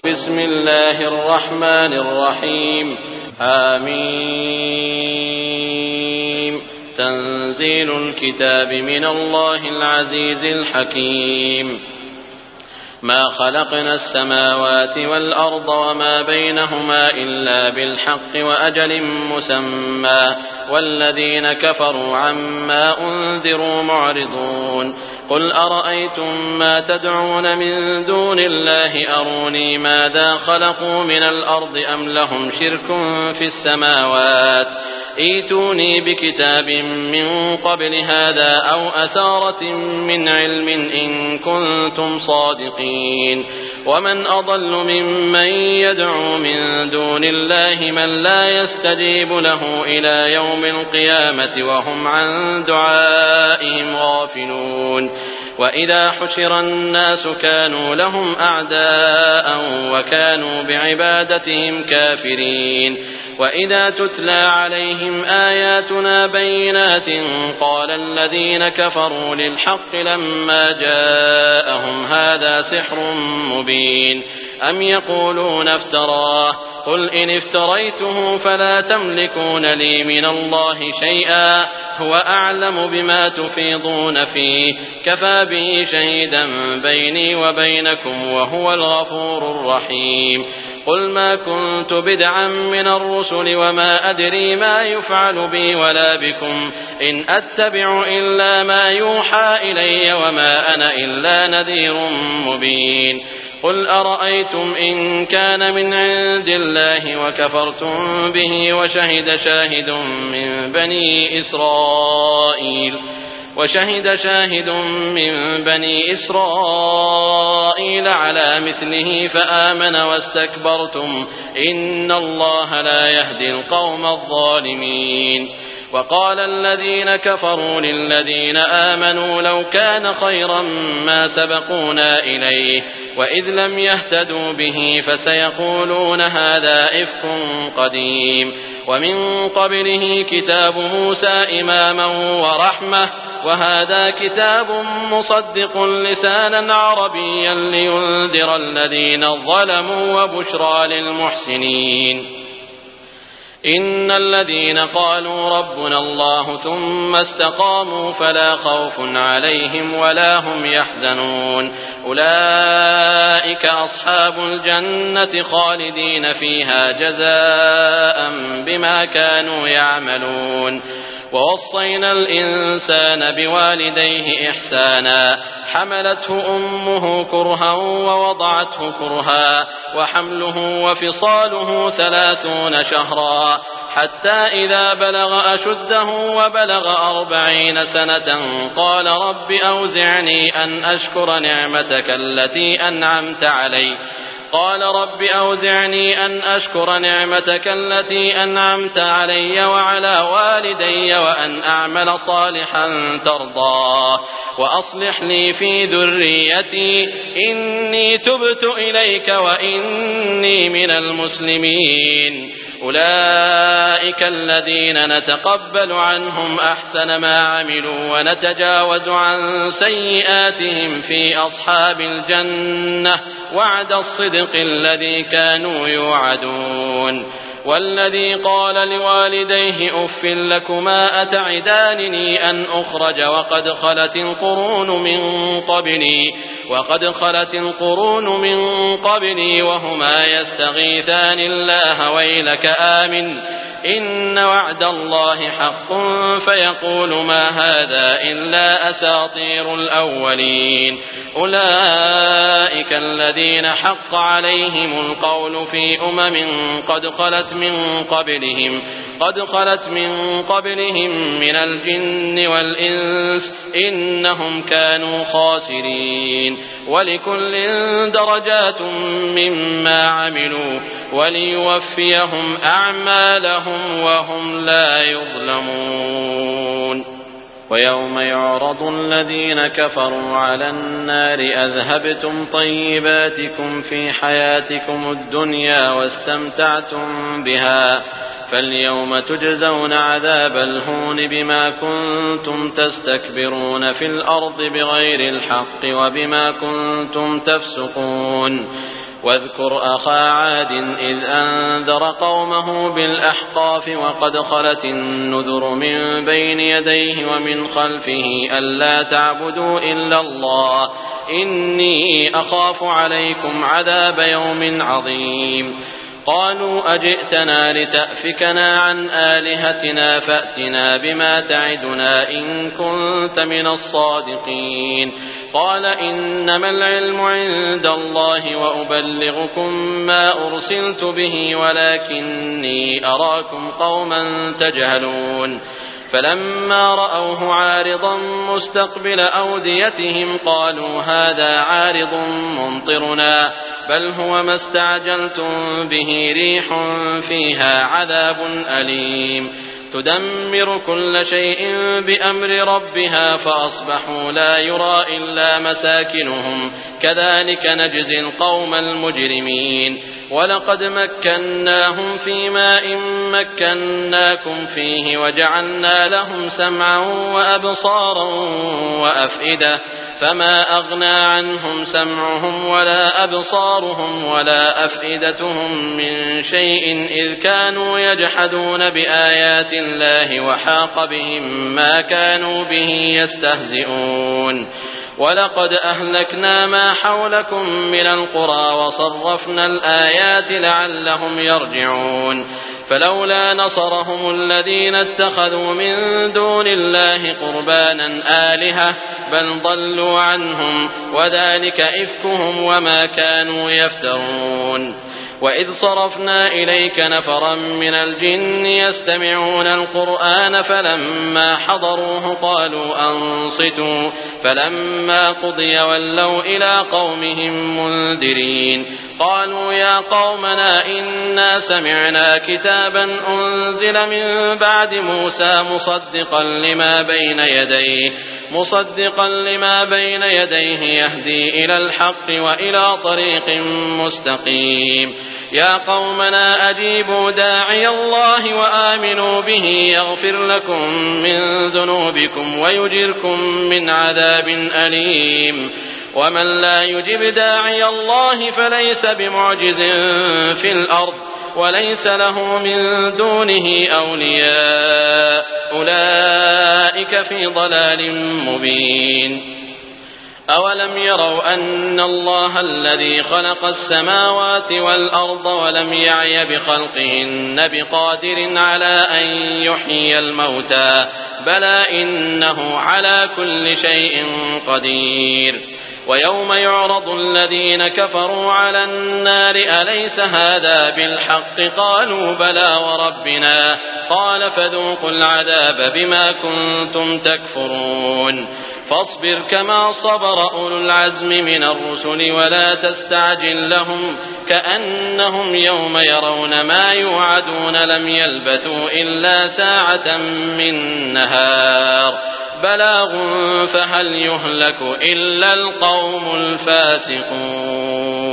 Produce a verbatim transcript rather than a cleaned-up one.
بسم الله الرحمن الرحيم. آمين. تنزيل الكتاب من الله العزيز الحكيم. ما خلقنا السماوات والأرض وما بينهما إلا بالحق وأجل مسمى والذين كفروا عما أنذروا معرضون. قل أرأيتم ما تدعون من دون الله أروني ماذا خلقوا من الأرض أم لهم شرك في السماوات ائتوني بكتاب من قبل هذا أو أثارة من علم إن كنتم صادقين. ومن أضل ممن يدعو من دون الله من لا يستجيب له إلى يوم القيامة وهم عن دعائهم غافلون. وإذا حشر الناس كانوا لهم أعداء وكانوا بعبادتهم كافرين. وإذا تتلى عليهم آياتنا بينات قال الذين كفروا للحق لما جاءهم هذا سحر مبين أم يقولون افتراه قل إن افتريته فلا تملكون لي من الله شيئا هو أعلم بما تفيضون فيه كفى به شهيدا بيني وبينكم وهو الغفور الرحيم. قل ما كنت بدعا من الرسل وما أدري ما يفعل بي ولا بكم إن أتبع إلا ما يوحى إلي وما أنا إلا نذير مبين. قل أرأيتم إن كان من عند الله وكفرتم به وشهد شاهد من بني إسرائيل وشهد شاهد من بني إسرائيل على مثله فآمن واستكبرتم إن الله لا يهدي القوم الظالمين. وقال الذين كفروا للذين آمنوا لو كان خيرا ما سبقونا إليه وإذ لم يهتدوا به فسيقولون هذا إفك قديم. ومن قبله كتاب موسى إماما ورحمة وهذا كتاب مصدق لسانا عربيا لينذر الذين ظلموا وبشرى للمحسنين. إن الذين قالوا ربنا الله ثم استقاموا فلا خوف عليهم ولا هم يحزنون أولئك أصحاب الجنة خالدين فيها جزاء بما كانوا يعملون. ووصينا الإنسان بوالديه إحسانا حملته أمه كرها ووضعته كرها وحمله وفصاله ثلاثون شهرا حتى إذا بلغ أشده وبلغ أربعين سنة قال رب أوزعني أن أشكر نعمتك التي أنعمت علي قال رب أوزعني أن أشكر نعمتك التي أنعمت علي وعلى والدي وأن أعمل صالحا ترضاه وأصلح لي في ذريتي إني تبت إليك وإني من المسلمين. أولئك الذين نتقبل عنهم أحسن ما عملوا ونتجاوز عن سيئاتهم في أصحاب الجنة وعد الصدق الذي كانوا يوعدون. والذي قال لوالديه أف لكما أتعدانني أن أخرج وقد خلت القرون من قبلي وقد خلت القرون من قبلي وهما يستغيثان الله ويلك آمن إن وعد الله حق فيقول ما هذا إلا أساطير الأولين. أولئك الذين حق عليهم القول في أمم قد خلت من قبلهم قد خلت من قبلهم من الجن والإنس إنهم كانوا خاسرين. ولكل درجات مما عملوا وليوفيهم أعمالهم وهم لا يظلمون. ويوم يعرض الذين كفروا على النار أذهبتم طيباتكم في حياتكم الدنيا واستمتعتم بها فاليوم تجزون عذاب الهون بما كنتم تستكبرون في الأرض بغير الحق وبما كنتم تفسقون. واذكر أخا عاد إذ أنذر قومه بالأحقاف وقد خلت النذر من بين يديه ومن خلفه ألا تعبدوا إلا الله إني أخاف عليكم عذاب يوم عظيم قالوا أجئتنا لتأفكنا عن آلهتنا فأتنا بما تعدنا إن كنت من الصادقين قال إنما العلم عند الله وأبلغكم ما أرسلت به ولكني أراكم قوما تجهلون فلما رأوه عارضا مستقبل أوديتهم قالوا هذا عارض ممطرنا بل هو ما استعجلتم به ريح فيها عذاب أليم تدمر كل شيء بأمر ربها فأصبحوا لا يرى إلا مساكنهم كذلك نجزي القوم المجرمين ولقد مكناهم في ماء مكناكم فيه وجعلنا لهم سمعا وأبصارا وأفئدة فما أغنى عنهم سمعهم ولا أبصارهم ولا أفئدتهم من شيء إذ كانوا يجحدون بآيات الله وحاق بهم ما كانوا به يستهزئون ولقد أهلكنا ما حولكم من القرى وصرفنا الآيات لعلهم يرجعون فلولا نصرهم الذين اتخذوا من دون الله قربانا آلهة بل ضلوا عنهم وذلك إفكهم وما كانوا يفترون وإذ صرفنا إليك نفرا من الجن يستمعون القرآن فلما حضروه قالوا أنصتوا فلما قضي ولوا إلى قومهم منذرين قالوا يا قومنا إنا سمعنا كتابا أنزل من بعد موسى مصدقا لما بين يديه مصدقا لما بين يديه يهدي إلى الحق وإلى طريق مستقيم يا قومنا أجيبوا داعي الله وآمنوا به يغفر لكم من ذنوبكم ويجركم من عذاب أليم ومن لا يجب داعي الله فليس بمعجز في الأرض وليس له من دونه أولياء أولئك في ضلال مبين أولم يروا أن الله الذي خلق السماوات والأرض ولم يعي بخلقهن بقادر على أن يحيي الموتى بلى إنه على كل شيء قدير ويوم يعرض الذين كفروا على النار أليس هذا بالحق قالوا بلى وربنا قال فذوقوا العذاب بما كنتم تكفرون فاصبر كما صبر أولو العزم من الرسل ولا تستعجل لهم كأنهم يوم يرون ما يوعدون لم يلبثوا إلا ساعة من نهار بلاغ فهل يهلك إلا القوم الفاسقون